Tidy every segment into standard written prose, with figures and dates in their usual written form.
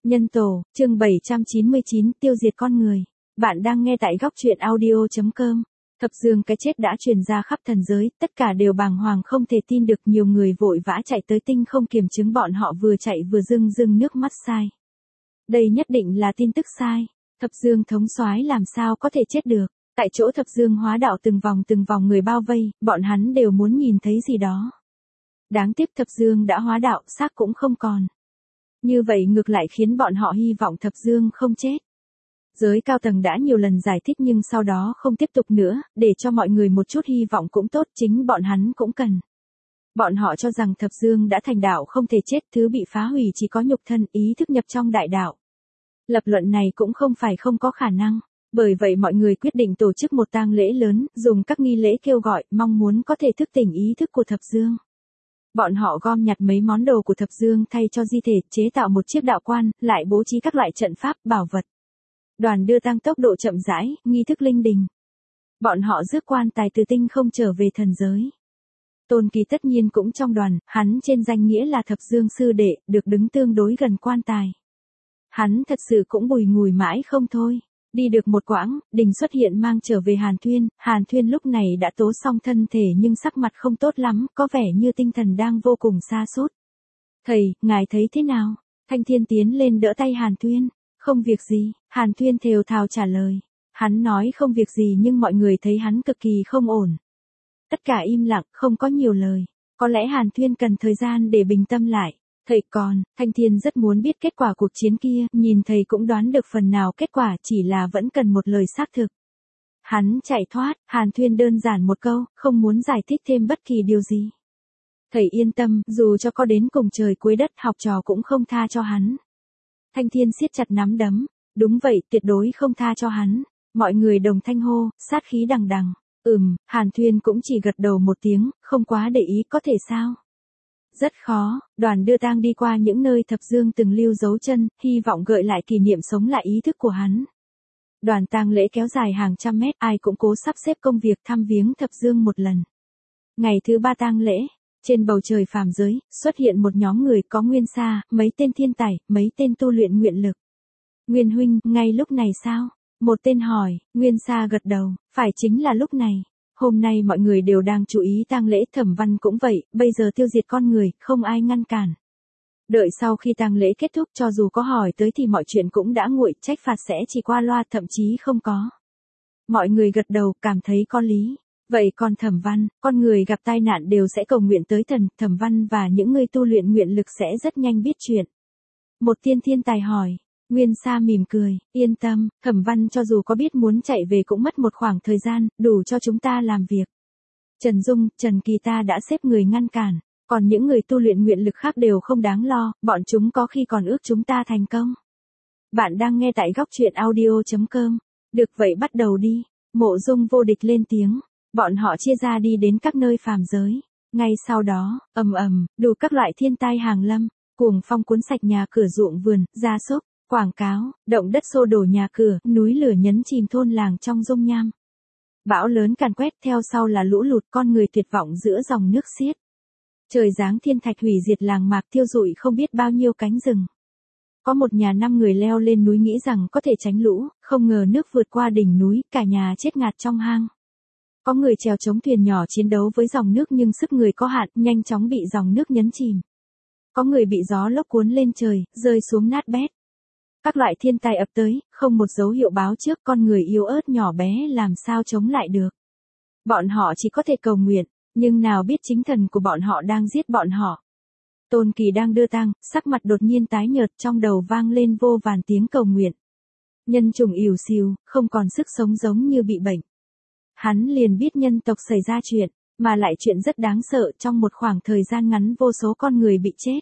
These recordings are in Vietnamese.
Nhân tổ, chương 799, tiêu diệt con người. Bạn đang nghe tại góc truyện audio.com. Thập Dương cái chết đã truyền ra khắp thần giới, tất cả đều bàng hoàng không thể tin được, nhiều người vội vã chạy tới tinh không kiểm chứng, bọn họ vừa chạy vừa rưng rưng nước mắt sai. Đây nhất định là tin tức sai. Thập Dương thống soái làm sao có thể chết được? Tại chỗ Thập Dương hóa đạo từng vòng người bao vây, bọn hắn đều muốn nhìn thấy gì đó. Đáng tiếc Thập Dương đã hóa đạo, xác cũng không còn. Như vậy ngược lại khiến bọn họ hy vọng Thập Dương không chết. Giới cao tầng đã nhiều lần giải thích nhưng sau đó không tiếp tục nữa, để cho mọi người một chút hy vọng cũng tốt, chính bọn hắn cũng cần. Bọn họ cho rằng Thập Dương đã thành đạo không thể chết, thứ bị phá hủy chỉ có nhục thân, ý thức nhập trong đại đạo. Lập luận này cũng không phải không có khả năng, bởi vậy mọi người quyết định tổ chức một tang lễ lớn, dùng các nghi lễ kêu gọi, mong muốn có thể thức tỉnh ý thức của Thập Dương. Bọn họ gom nhặt mấy món đồ của Thập Dương thay cho di thể, chế tạo một chiếc đạo quan, lại bố trí các loại trận pháp, bảo vật. Đoàn đưa tang tốc độ chậm rãi, nghi thức linh đình. Bọn họ rước quan tài từ tinh không trở về thần giới. Tôn Kỳ tất nhiên cũng trong đoàn, hắn trên danh nghĩa là Thập Dương sư đệ, được đứng tương đối gần quan tài. Hắn thật sự cũng bùi ngùi mãi không thôi. Đi được một quãng, Đình xuất hiện mang trở về Hàn Thuyên lúc này đã tố xong thân thể nhưng sắc mặt không tốt lắm, có vẻ như tinh thần đang vô cùng sa sút. Thầy, ngài thấy thế nào? Thanh Thiên tiến lên đỡ tay Hàn Thuyên. Không việc gì, Hàn Thuyên thều thào trả lời. Hắn nói không việc gì nhưng mọi người thấy hắn cực kỳ không ổn. Tất cả im lặng, không có nhiều lời. Có lẽ Hàn Thuyên cần thời gian để bình tâm lại. Thầy còn, Thanh Thiên rất muốn biết kết quả cuộc chiến kia, nhìn thầy cũng đoán được phần nào kết quả, chỉ là vẫn cần một lời xác thực. Hắn chạy thoát, Hàn Thuyên đơn giản một câu, không muốn giải thích thêm bất kỳ điều gì. Thầy yên tâm, dù cho có đến cùng trời cuối đất, học trò cũng không tha cho hắn. Thanh Thiên siết chặt nắm đấm, đúng vậy, tuyệt đối không tha cho hắn. Mọi người đồng thanh hô, sát khí đằng đằng. Hàn Thuyên cũng chỉ gật đầu một tiếng, không quá để ý, có thể sao? Rất khó, đoàn đưa tang đi qua những nơi Thập Dương từng lưu dấu chân, hy vọng gợi lại kỷ niệm, sống lại ý thức của hắn. Đoàn tang lễ kéo dài hàng trăm mét, ai cũng cố sắp xếp công việc thăm viếng Thập Dương một lần. Ngày thứ 3 tang lễ, trên bầu trời phàm giới, xuất hiện một nhóm người có Nguyên Sa, mấy tên thiên tài, mấy tên tu luyện nguyện lực. Nguyên huynh, ngay lúc này sao? Một tên hỏi, Nguyên Sa gật đầu, phải chính là lúc này. Hôm nay mọi người đều đang chú ý tang lễ, Thẩm Văn cũng vậy, bây giờ tiêu diệt con người, không ai ngăn cản. Đợi sau khi tang lễ kết thúc, cho dù có hỏi tới thì mọi chuyện cũng đã nguội, trách phạt sẽ chỉ qua loa, thậm chí không có. Mọi người gật đầu, cảm thấy có lý. Vậy còn Thẩm Văn, con người gặp tai nạn đều sẽ cầu nguyện tới thần, Thẩm Văn và những người tu luyện nguyện lực sẽ rất nhanh biết chuyện. Một thiên tài hỏi. Nguyên Sa mỉm cười, yên tâm, Thẩm Văn cho dù có biết muốn chạy về cũng mất một khoảng thời gian, đủ cho chúng ta làm việc. Trần Dung, Trần Kỳ ta đã xếp người ngăn cản, còn những người tu luyện nguyện lực khác đều không đáng lo, bọn chúng có khi còn ước chúng ta thành công. Bạn đang nghe tại góc truyện audio.com. Được vậy bắt đầu đi. Mộ Dung Vô Địch lên tiếng. Bọn họ chia ra đi đến các nơi phàm giới. Ngay sau đó, đủ các loại thiên tai hàng lâm, cuồng phong cuốn sạch nhà cửa, ruộng vườn, gia súc. Quảng cáo, động đất xô đổ nhà cửa, núi lửa nhấn chìm thôn làng trong dung nham. Bão lớn càn quét, theo sau là lũ lụt, con người tuyệt vọng giữa dòng nước xiết. Trời giáng thiên thạch hủy diệt làng mạc, thiêu rụi không biết bao nhiêu cánh rừng. Có một nhà 5 người leo lên núi nghĩ rằng có thể tránh lũ, không ngờ nước vượt qua đỉnh núi, cả nhà chết ngạt trong hang. Có người chèo chống thuyền nhỏ chiến đấu với dòng nước nhưng sức người có hạn, nhanh chóng bị dòng nước nhấn chìm. Có người bị gió lốc cuốn lên trời, rơi xuống nát bét. Các loại thiên tai ập tới, không một dấu hiệu báo trước, con người yếu ớt nhỏ bé làm sao chống lại được. Bọn họ chỉ có thể cầu nguyện, nhưng nào biết chính thần của bọn họ đang giết bọn họ. Tôn Kỳ đang đưa tang, sắc mặt đột nhiên tái nhợt, trong đầu vang lên vô vàn tiếng cầu nguyện. Nhân chủng ỉu xìu, không còn sức sống, giống như bị bệnh. Hắn liền biết nhân tộc xảy ra chuyện, mà lại chuyện rất đáng sợ, trong một khoảng thời gian ngắn vô số con người bị chết.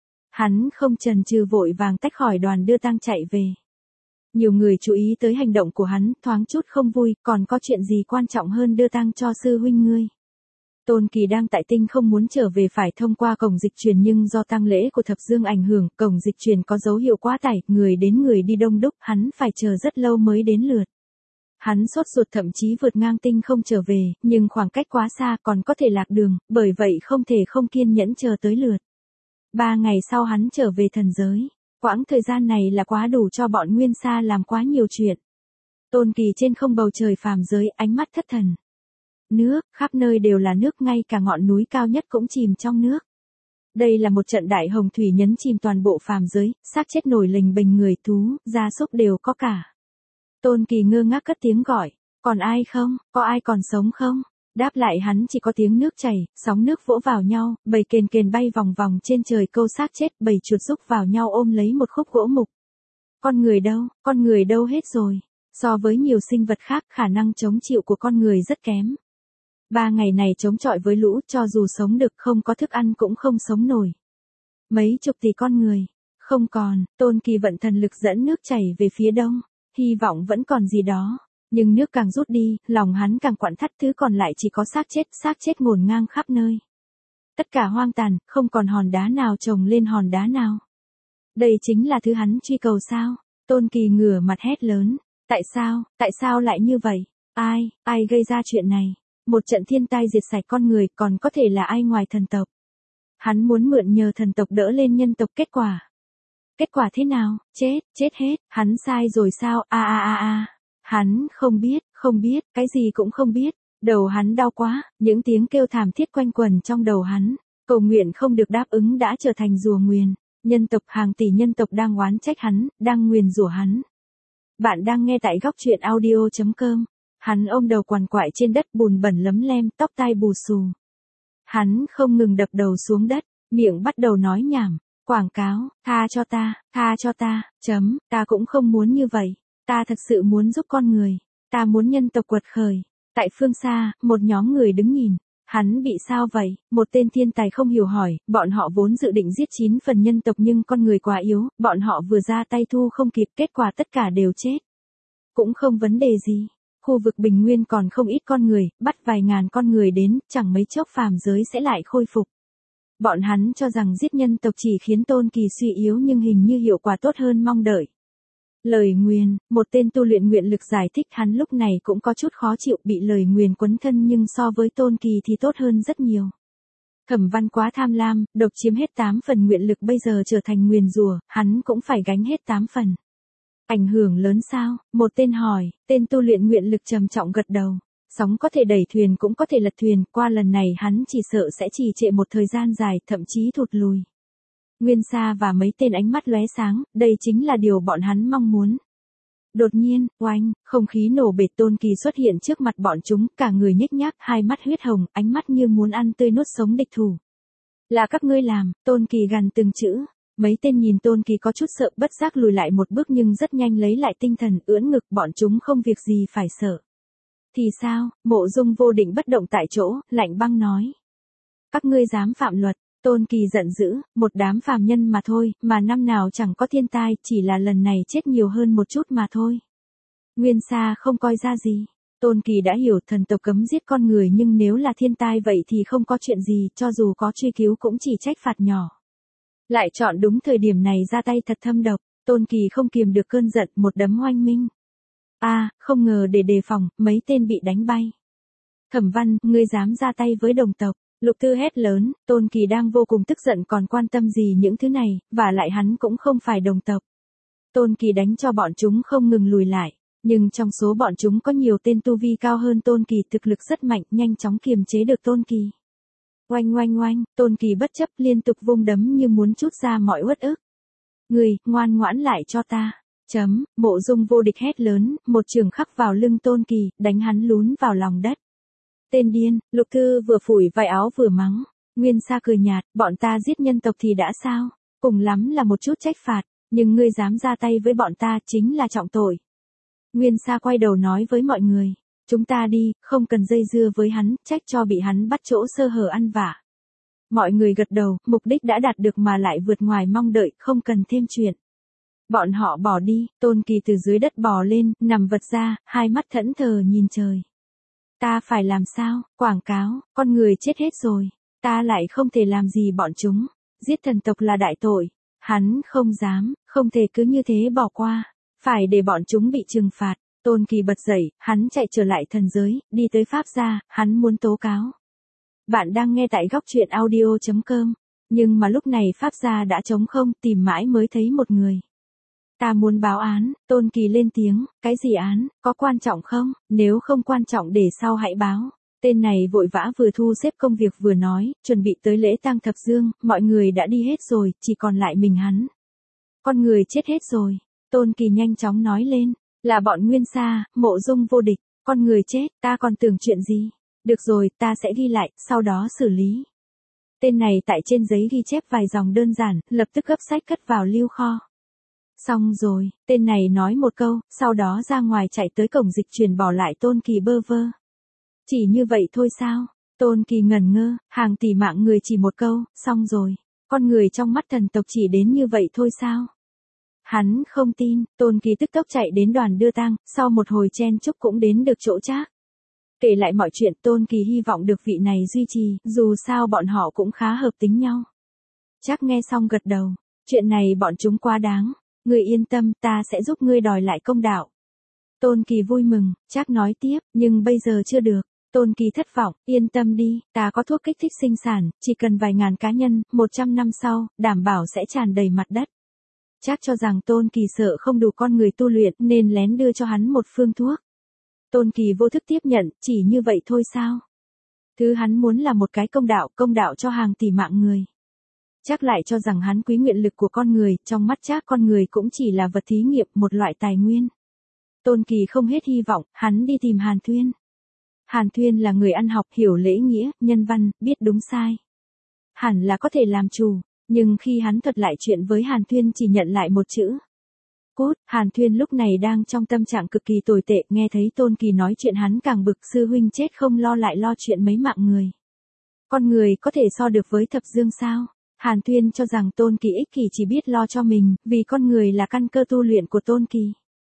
Hắn không chần chừ vội vàng tách khỏi đoàn đưa tang chạy về. Nhiều người chú ý tới hành động của hắn, thoáng chút không vui, còn có chuyện gì quan trọng hơn đưa tang cho sư huynh ngươi. Tôn Kỳ đang tại tinh không muốn trở về, phải thông qua cổng dịch truyền nhưng do tang lễ của Thập Dương ảnh hưởng, cổng dịch truyền có dấu hiệu quá tải, người đến người đi đông đúc, hắn phải chờ rất lâu mới đến lượt. Hắn sốt ruột, thậm chí vượt ngang tinh không trở về, nhưng khoảng cách quá xa, còn có thể lạc đường, bởi vậy không thể không kiên nhẫn chờ tới lượt. 3 ngày sau hắn trở về thần giới. Quãng thời gian này là quá đủ cho bọn Nguyên Sa làm quá nhiều chuyện. Tôn Kỳ trên không bầu trời phàm giới, ánh mắt thất thần. Nước, khắp nơi đều là nước, ngay cả ngọn núi cao nhất cũng chìm trong nước. Đây là một trận đại hồng thủy nhấn chìm toàn bộ phàm giới, xác chết nổi lềnh bềnh, người thú, gia súc đều có cả. Tôn Kỳ ngơ ngác cất tiếng gọi, còn ai không, có ai còn sống không? Đáp lại hắn chỉ có tiếng nước chảy, sóng nước vỗ vào nhau, bầy kền kền bay vòng vòng trên trời câu xác chết, bầy chuột rúc vào nhau ôm lấy một khúc gỗ mục. Con người đâu hết rồi? So với nhiều sinh vật khác, khả năng chống chịu của con người rất kém. 3 ngày này chống chọi với lũ, cho dù sống được không có thức ăn cũng không sống nổi. Mấy chục tỷ con người, không còn. Tôn Kỳ vận thần lực dẫn nước chảy về phía đông, hy vọng vẫn còn gì đó. Nhưng nước càng rút đi, lòng hắn càng quặn thắt, thứ còn lại chỉ có xác chết ngổn ngang khắp nơi. Tất cả hoang tàn, không còn hòn đá nào chồng lên hòn đá nào. Đây chính là thứ hắn truy cầu sao? Tôn Kỳ ngửa mặt hét lớn. Tại sao lại như vậy? Ai gây ra chuyện này? Một trận thiên tai diệt sạch con người, còn có thể là ai ngoài thần tộc? Hắn muốn mượn nhờ thần tộc đỡ lên nhân tộc, kết quả thế nào? Chết hết, hắn sai rồi sao? Hắn không biết, cái gì cũng không biết. Đầu hắn đau quá, những tiếng kêu thảm thiết quanh quẩn trong đầu hắn. Cầu nguyện không được đáp ứng đã trở thành rủa nguyền. Nhân tộc, hàng tỷ nhân tộc đang oán trách hắn, đang nguyền rủa hắn. Bạn đang nghe tại góc truyện audio.com. Hắn ôm đầu quằn quại trên đất bùn bẩn lấm lem, tóc tai bù xù. Hắn không ngừng đập đầu xuống đất, miệng bắt đầu nói nhảm, quảng cáo, tha cho ta, ta cũng không muốn như vậy, ta thật sự muốn giúp con người, ta muốn nhân tộc quật khởi. Tại phương xa, một nhóm người đứng nhìn, hắn bị sao vậy? Một tên thiên tài không hiểu hỏi, bọn họ vốn dự định giết 9 phần nhân tộc nhưng con người quá yếu, bọn họ vừa ra tay thu không kịp, kết quả tất cả đều chết. Cũng không vấn đề gì. Khu vực Bình Nguyên còn không ít con người, bắt vài ngàn con người đến, chẳng mấy chốc phàm giới sẽ lại khôi phục. Bọn hắn cho rằng giết nhân tộc chỉ khiến Tôn Kỳ suy yếu nhưng hình như hiệu quả tốt hơn mong đợi. Lời nguyền, một tên tu luyện nguyện lực giải thích hắn lúc này cũng có chút khó chịu bị lời nguyền quấn thân nhưng so với Tôn Kỳ thì tốt hơn rất nhiều. Thẩm Văn quá tham lam, độc chiếm hết 8 phần nguyện lực, bây giờ trở thành nguyền rủa, hắn cũng phải gánh hết 8 phần. Ảnh hưởng lớn sao? Một tên hỏi, tên tu luyện nguyện lực trầm trọng gật đầu. Sóng có thể đẩy thuyền cũng có thể lật thuyền, qua lần này hắn chỉ sợ sẽ trì trệ một thời gian dài, thậm chí thụt lùi. Nguyên Sa và mấy tên ánh mắt lóe sáng, đây chính là điều bọn hắn mong muốn. Đột nhiên, oanh, không khí nổ bể, Tôn Kỳ xuất hiện trước mặt bọn chúng, cả người nhếch nhác, hai mắt huyết hồng, ánh mắt như muốn ăn tươi nuốt sống địch thủ. Là các ngươi làm, Tôn Kỳ gằn từng chữ. Mấy tên nhìn Tôn Kỳ có chút sợ, bất giác lùi lại một bước nhưng rất nhanh lấy lại tinh thần, ưỡn ngực, bọn chúng không việc gì phải sợ. Thì sao? Mộ Dung Vô Định bất động tại chỗ, lạnh băng nói. Các ngươi dám phạm luật? Tôn Kỳ giận dữ, một đám phàm nhân mà thôi, mà năm nào chẳng có thiên tai, chỉ là lần này chết nhiều hơn một chút mà thôi. Nguyên Sa không coi ra gì. Tôn Kỳ đã hiểu thần tộc cấm giết con người nhưng nếu là thiên tai vậy thì không có chuyện gì, cho dù có truy cứu cũng chỉ trách phạt nhỏ. Lại chọn đúng thời điểm này ra tay thật thâm độc, Tôn Kỳ không kiềm được cơn giận, một đấm oanh minh. Không ngờ để đề phòng, mấy tên bị đánh bay. Thẩm Văn, ngươi dám ra tay với đồng tộc? Lục Tư hét lớn, Tôn Kỳ đang vô cùng tức giận còn quan tâm gì những thứ này, và lại hắn cũng không phải đồng tộc. Tôn Kỳ đánh cho bọn chúng không ngừng lùi lại, nhưng trong số bọn chúng có nhiều tên tu vi cao hơn Tôn Kỳ, thực lực rất mạnh, nhanh chóng kiềm chế được Tôn Kỳ. Oanh, Tôn Kỳ bất chấp liên tục vung đấm như muốn trút ra mọi uất ức. Người, ngoan ngoãn lại cho ta. Mộ Dung Vô Địch hét lớn, một trường khắc vào lưng Tôn Kỳ, đánh hắn lún vào lòng đất. Tên điên, Lục Thư vừa phủi vai áo vừa mắng. Nguyên Sa cười nhạt, bọn ta giết nhân tộc thì đã sao? Cùng lắm là một chút trách phạt, nhưng ngươi dám ra tay với bọn ta chính là trọng tội. Nguyên Sa quay đầu nói với mọi người. Chúng ta đi, không cần dây dưa với hắn, trách cho bị hắn bắt chỗ sơ hở ăn vạ. Mọi người gật đầu, mục đích đã đạt được mà lại vượt ngoài mong đợi, không cần thêm chuyện. Bọn họ bỏ đi, Tôn Kỳ từ dưới đất bò lên, nằm vật ra, hai mắt thẫn thờ nhìn trời. Ta phải làm sao? Quảng cáo, con người chết hết rồi. Ta lại không thể làm gì bọn chúng. Giết thần tộc là đại tội. Hắn không dám, không thể cứ như thế bỏ qua. Phải để bọn chúng bị trừng phạt. Tôn Kỳ bật dậy, hắn chạy trở lại thần giới, đi tới Pháp gia, hắn muốn tố cáo. Bạn đang nghe tại góc truyện audio.com. Nhưng mà lúc này pháp gia đã trống không, tìm mãi mới thấy một người. Ta muốn báo án, Tôn Kỳ lên tiếng, cái gì án, có quan trọng không, nếu không quan trọng để sau hãy báo. Tên này vội vã vừa thu xếp công việc vừa nói, chuẩn bị tới lễ tang thập dương, mọi người đã đi hết rồi, chỉ còn lại mình hắn. Con người chết hết rồi, Tôn Kỳ nhanh chóng nói lên, là bọn Nguyên Sa, Mộ Dung vô địch, con người chết, ta còn tưởng chuyện gì. Được rồi, ta sẽ ghi lại, sau đó xử lý. Tên này tại trên giấy ghi chép vài dòng đơn giản, lập tức gấp sách cất vào lưu kho. Xong rồi, tên này nói một câu, sau đó ra ngoài chạy tới cổng dịch chuyển bỏ lại Tôn Kỳ bơ vơ. Chỉ như vậy thôi sao? Tôn Kỳ ngẩn ngơ, hàng tỷ mạng người chỉ một câu, xong rồi. Con người trong mắt thần tộc chỉ đến như vậy thôi sao? Hắn không tin, Tôn Kỳ tức tốc chạy đến đoàn đưa tang, sau một hồi chen chúc cũng đến được chỗ Trác. Kể lại mọi chuyện, Tôn Kỳ hy vọng được vị này duy trì, dù sao bọn họ cũng khá hợp tính nhau. Trác nghe xong gật đầu, chuyện này bọn chúng quá đáng, ngươi yên tâm, ta sẽ giúp ngươi đòi lại công đạo. Tôn Kỳ vui mừng, Trác nói tiếp, nhưng bây giờ chưa được. Tôn Kỳ thất vọng, yên tâm đi, ta có thuốc kích thích sinh sản, chỉ cần vài ngàn cá nhân, 100 năm sau, đảm bảo sẽ tràn đầy mặt đất. Trác cho rằng Tôn Kỳ sợ không đủ con người tu luyện nên lén đưa cho hắn một phương thuốc. Tôn Kỳ vô thức tiếp nhận, chỉ như vậy thôi sao? Thứ hắn muốn là một cái công đạo cho hàng tỷ mạng người. Trác lại cho rằng hắn quý nguyện lực của con người, trong mắt Trác con người cũng chỉ là vật thí nghiệm, một loại tài nguyên. Tôn Kỳ không hết hy vọng, hắn đi tìm Hàn Thuyên. Hàn Thuyên là người ăn học, hiểu lễ nghĩa, nhân văn, biết đúng sai. Hẳn là có thể làm chủ, nhưng khi hắn thuật lại chuyện với Hàn Thuyên chỉ nhận lại một chữ. Cút, Hàn Thuyên lúc này đang trong tâm trạng cực kỳ tồi tệ, nghe thấy Tôn Kỳ nói chuyện hắn càng bực, sư huynh chết không lo lại lo chuyện mấy mạng người. Con người có thể so được với thập dương sao? Hàn Thuyên cho rằng Tôn Kỳ ích kỷ chỉ biết lo cho mình, vì con người là căn cơ tu luyện của Tôn Kỳ.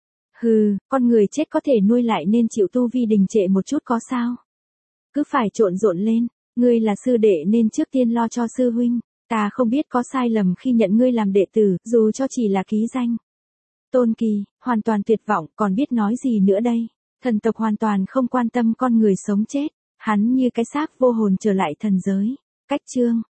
Hừ, con người chết có thể nuôi lại nên chịu tu vi đình trệ một chút có sao? Cứ phải trộn rộn lên, ngươi là sư đệ nên trước tiên lo cho sư huynh, ta không biết có sai lầm khi nhận ngươi làm đệ tử, dù cho chỉ là ký danh. Tôn Kỳ, hoàn toàn tuyệt vọng, còn biết nói gì nữa đây? Thần tộc hoàn toàn không quan tâm con người sống chết, hắn như cái xác vô hồn trở lại thần giới. Cách chương